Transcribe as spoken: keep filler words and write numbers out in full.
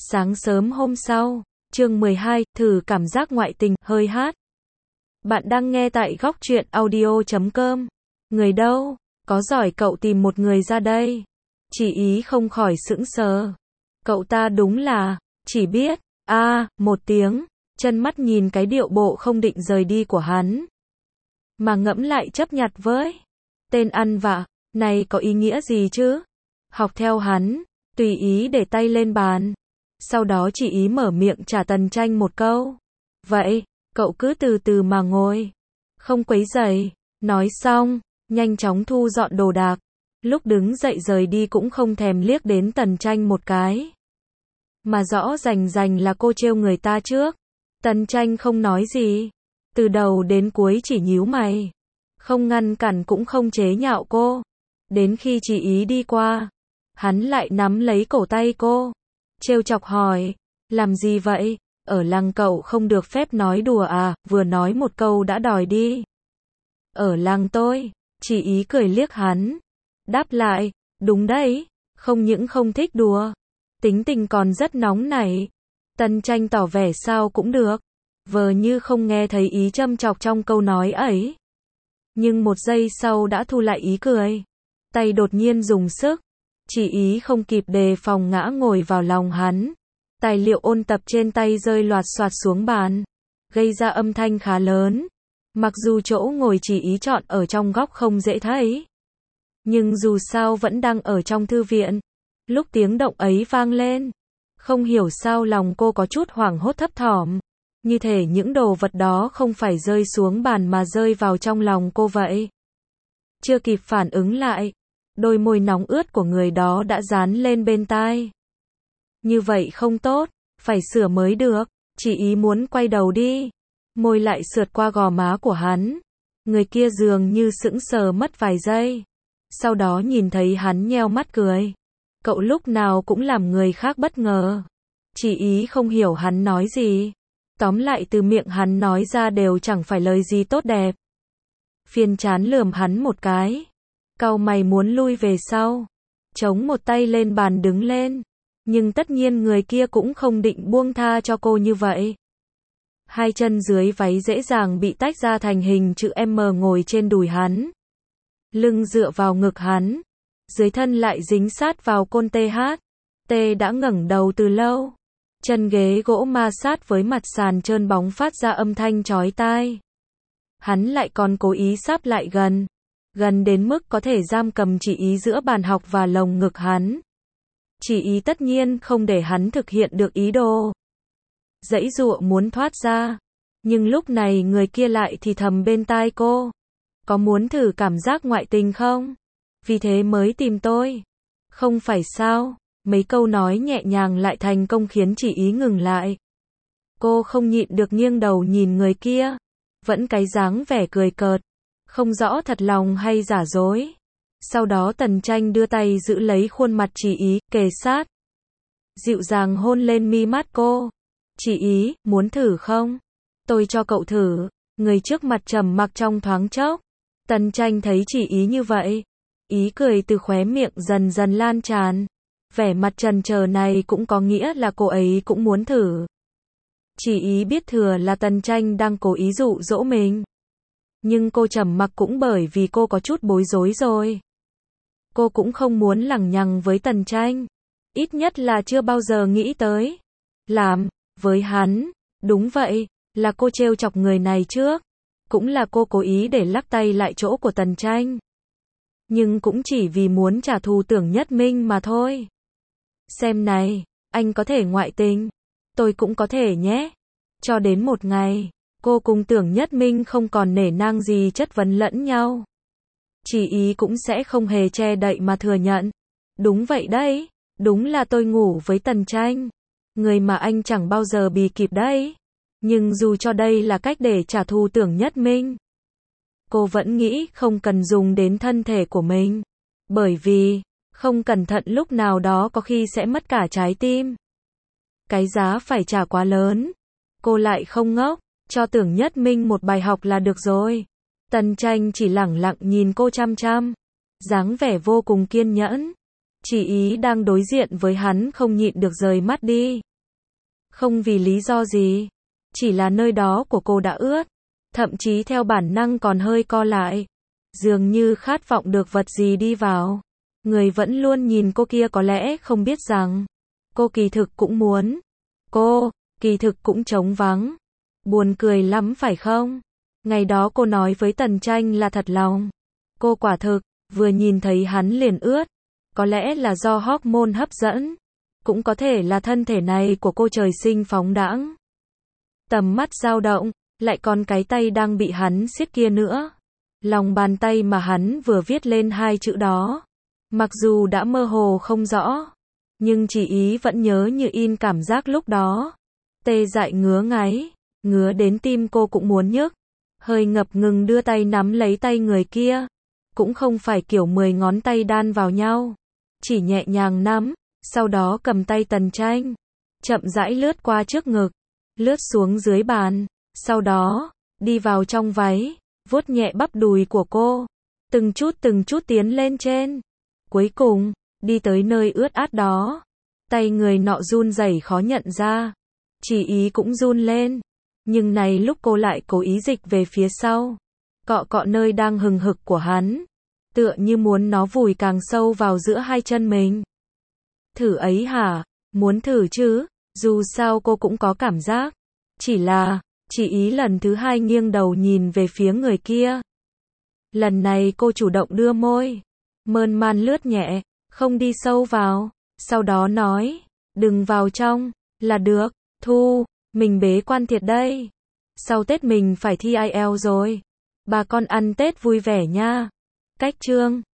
Sáng sớm hôm sau, chương mười hai, thử cảm giác ngoại tình, hơi hát. Bạn đang nghe tại góc truyện audio chấm com. Người đâu? Có giỏi cậu tìm một người ra đây. Chị ý không khỏi sững sờ. Cậu ta đúng là, chỉ biết, a à, một tiếng, chân mắt nhìn cái điệu bộ không định rời đi của hắn. Mà ngẫm lại chấp nhặt với. Tên ăn vạ, này có ý nghĩa gì chứ? Học theo hắn, tùy ý để tay lên bàn. Sau đó chị ý mở miệng trả Tần Tranh một câu. Vậy, cậu cứ từ từ mà ngồi. Không quấy rầy. Nói xong, nhanh chóng thu dọn đồ đạc. Lúc đứng dậy rời đi cũng không thèm liếc đến Tần Tranh một cái. Mà rõ rành rành là cô trêu người ta trước. Tần Tranh không nói gì. Từ đầu đến cuối chỉ nhíu mày. Không ngăn cản cũng không chế nhạo cô. Đến khi chị ý đi qua, hắn lại nắm lấy cổ tay cô. Trêu chọc hỏi, làm gì vậy? Ở làng cậu không được phép nói đùa à? Vừa nói một câu đã đòi đi. Ở làng tôi, chị ý cười liếc hắn. Đáp lại, đúng đấy, không những không thích đùa, tính tình còn rất nóng nảy. Tần Tranh tỏ vẻ sao cũng được, vờ như không nghe thấy ý châm chọc trong câu nói ấy. Nhưng một giây sau đã thu lại ý cười. Tay đột nhiên dùng sức. Chị ý không kịp đề phòng ngã ngồi vào lòng hắn. Tài liệu ôn tập trên tay rơi loạt soạt xuống bàn, gây ra âm thanh khá lớn. Mặc dù chỗ ngồi chị ý chọn ở trong góc không dễ thấy, nhưng dù sao vẫn đang ở trong thư viện. Lúc tiếng động ấy vang lên, không hiểu sao lòng cô có chút hoảng hốt thấp thỏm. Như thể những đồ vật đó không phải rơi xuống bàn mà rơi vào trong lòng cô vậy. Chưa kịp phản ứng lại, đôi môi nóng ướt của người đó đã dán lên bên tai. Như vậy không tốt, phải sửa mới được. Chị ý muốn quay đầu đi, môi lại sượt qua gò má của hắn. Người kia dường như sững sờ mất vài giây. Sau đó nhìn thấy hắn nheo mắt cười. Cậu lúc nào cũng làm người khác bất ngờ. Chị ý không hiểu hắn nói gì. Tóm lại từ miệng hắn nói ra đều chẳng phải lời gì tốt đẹp. Phiền chán lườm hắn một cái. Cau mày muốn lui về sau. Chống một tay lên bàn đứng lên. Nhưng tất nhiên người kia cũng không định buông tha cho cô như vậy. Hai chân dưới váy dễ dàng bị tách ra thành hình chữ M ngồi trên đùi hắn. Lưng dựa vào ngực hắn. Dưới thân lại dính sát vào côn tê hát. Tê đã ngẩng đầu từ lâu. Chân ghế gỗ ma sát với mặt sàn trơn bóng phát ra âm thanh chói tai. Hắn lại còn cố ý sáp lại gần. Gần đến mức có thể giam cầm chị ý giữa bàn học và lồng ngực hắn. Chị ý tất nhiên không để hắn thực hiện được ý đồ. Giãy giụa muốn thoát ra. Nhưng lúc này người kia lại thì thầm bên tai cô. Có muốn thử cảm giác ngoại tình không? Vì thế mới tìm tôi. Không phải sao? Mấy câu nói nhẹ nhàng lại thành công khiến chị ý ngừng lại. Cô không nhịn được nghiêng đầu nhìn người kia. Vẫn cái dáng vẻ cười cợt. Không rõ thật lòng hay giả dối. Sau đó Tần Tranh đưa tay giữ lấy khuôn mặt chị ý, kề sát. Dịu dàng hôn lên mi mắt cô. Chị ý, muốn thử không? Tôi cho cậu thử. Người trước mặt trầm mặc trong thoáng chốc. Tần Tranh thấy chị ý như vậy. Ý cười từ khóe miệng dần dần lan tràn. Vẻ mặt chần chờ này cũng có nghĩa là cô ấy cũng muốn thử. Chị ý biết thừa là Tần Tranh đang cố ý dụ dỗ mình. Nhưng cô trầm mặc cũng bởi vì cô có chút bối rối rồi. Cô cũng không muốn lằng nhằng với Tần Tranh. Ít nhất là chưa bao giờ nghĩ tới. Làm, với hắn. Đúng vậy, là cô trêu chọc người này trước. Cũng là cô cố ý để lắc tay lại chỗ của Tần Tranh. Nhưng cũng chỉ vì muốn trả thù Tưởng Nhất Minh mà thôi. Xem này, anh có thể ngoại tình. Tôi cũng có thể nhé. Cho đến một ngày, cô cùng Tưởng Nhất Minh không còn nể nang gì chất vấn lẫn nhau. Chị ý cũng sẽ không hề che đậy mà thừa nhận. Đúng vậy đấy, đúng là tôi ngủ với Tần Tranh. Người mà anh chẳng bao giờ bì kịp đấy. Nhưng dù cho đây là cách để trả thù Tưởng Nhất Minh, cô vẫn nghĩ không cần dùng đến thân thể của mình. Bởi vì, không cẩn thận lúc nào đó có khi sẽ mất cả trái tim. Cái giá phải trả quá lớn. Cô lại không ngốc, cho Tưởng Nhất Minh một bài học là được rồi. Tần Tranh chỉ lẳng lặng nhìn cô chăm chăm. Dáng vẻ vô cùng kiên nhẫn. Chị ý đang đối diện với hắn không nhịn được rời mắt đi. Không vì lý do gì. Chỉ là nơi đó của cô đã ướt. Thậm chí theo bản năng còn hơi co lại. Dường như khát vọng được vật gì đi vào. Người vẫn luôn nhìn cô kia có lẽ không biết rằng. Cô kỳ thực cũng muốn. Cô, kỳ thực cũng trống vắng. Buồn cười lắm phải không? Ngày đó cô nói với Tần Tranh là thật lòng. Cô quả thực, vừa nhìn thấy hắn liền ướt. Có lẽ là do hormone hấp dẫn. Cũng có thể là thân thể này của cô trời sinh phóng đãng. Tầm mắt dao động, lại còn cái tay đang bị hắn siết kia nữa. Lòng bàn tay mà hắn vừa viết lên hai chữ đó. Mặc dù đã mơ hồ không rõ, nhưng chỉ ý vẫn nhớ như in cảm giác lúc đó. Tê dại ngứa ngáy, ngứa đến tim cô cũng muốn nhức. Hơi ngập ngừng đưa tay nắm lấy tay người kia. Cũng không phải kiểu mười ngón tay đan vào nhau. Chỉ nhẹ nhàng nắm, sau đó cầm tay Tần Tranh. Chậm rãi lướt qua trước ngực, lướt xuống dưới bàn. Sau đó, đi vào trong váy, vuốt nhẹ bắp đùi của cô. Từng chút từng chút tiến lên trên. Cuối cùng, đi tới nơi ướt át đó. Tay người nọ run rẩy khó nhận ra. Chỉ ý cũng run lên. Nhưng này lúc cô lại cố ý dịch về phía sau. Cọ cọ nơi đang hừng hực của hắn. Tựa như muốn nó vùi càng sâu vào giữa hai chân mình. Thử ấy hả? Muốn thử chứ? Dù sao cô cũng có cảm giác. Chỉ là, chỉ ý lần thứ hai nghiêng đầu nhìn về phía người kia. Lần này cô chủ động đưa môi. Mơn man lướt nhẹ, không đi sâu vào. Sau đó nói, đừng vào trong, là được. Thu, mình bế quan thiệt đây. Sau Tết mình phải thi ai eo rồi. Bà con ăn Tết vui vẻ nha. Cách chương